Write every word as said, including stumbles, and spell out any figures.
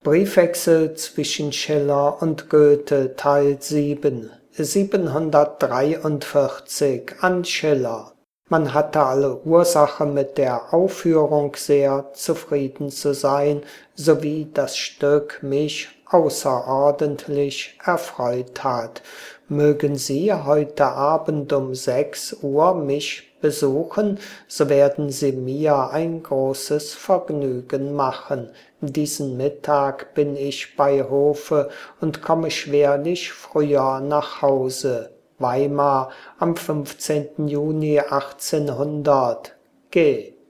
Briefwechsel zwischen Schiller und Goethe Teil sieben siebenhundertdreiundvierzig an Schiller. Man hatte alle Ursache, mit der Aufführung sehr zufrieden zu sein, sowie das Stück mich außerordentlich erfreut hat. Mögen Sie heute Abend um sechs Uhr mich besuchen, so werden Sie mir ein großes Vergnügen machen. Diesen Mittag bin ich bei Hofe und komme schwerlich früher nach Hause. Weimar am fünfzehnten Juni achtzehnhundert. G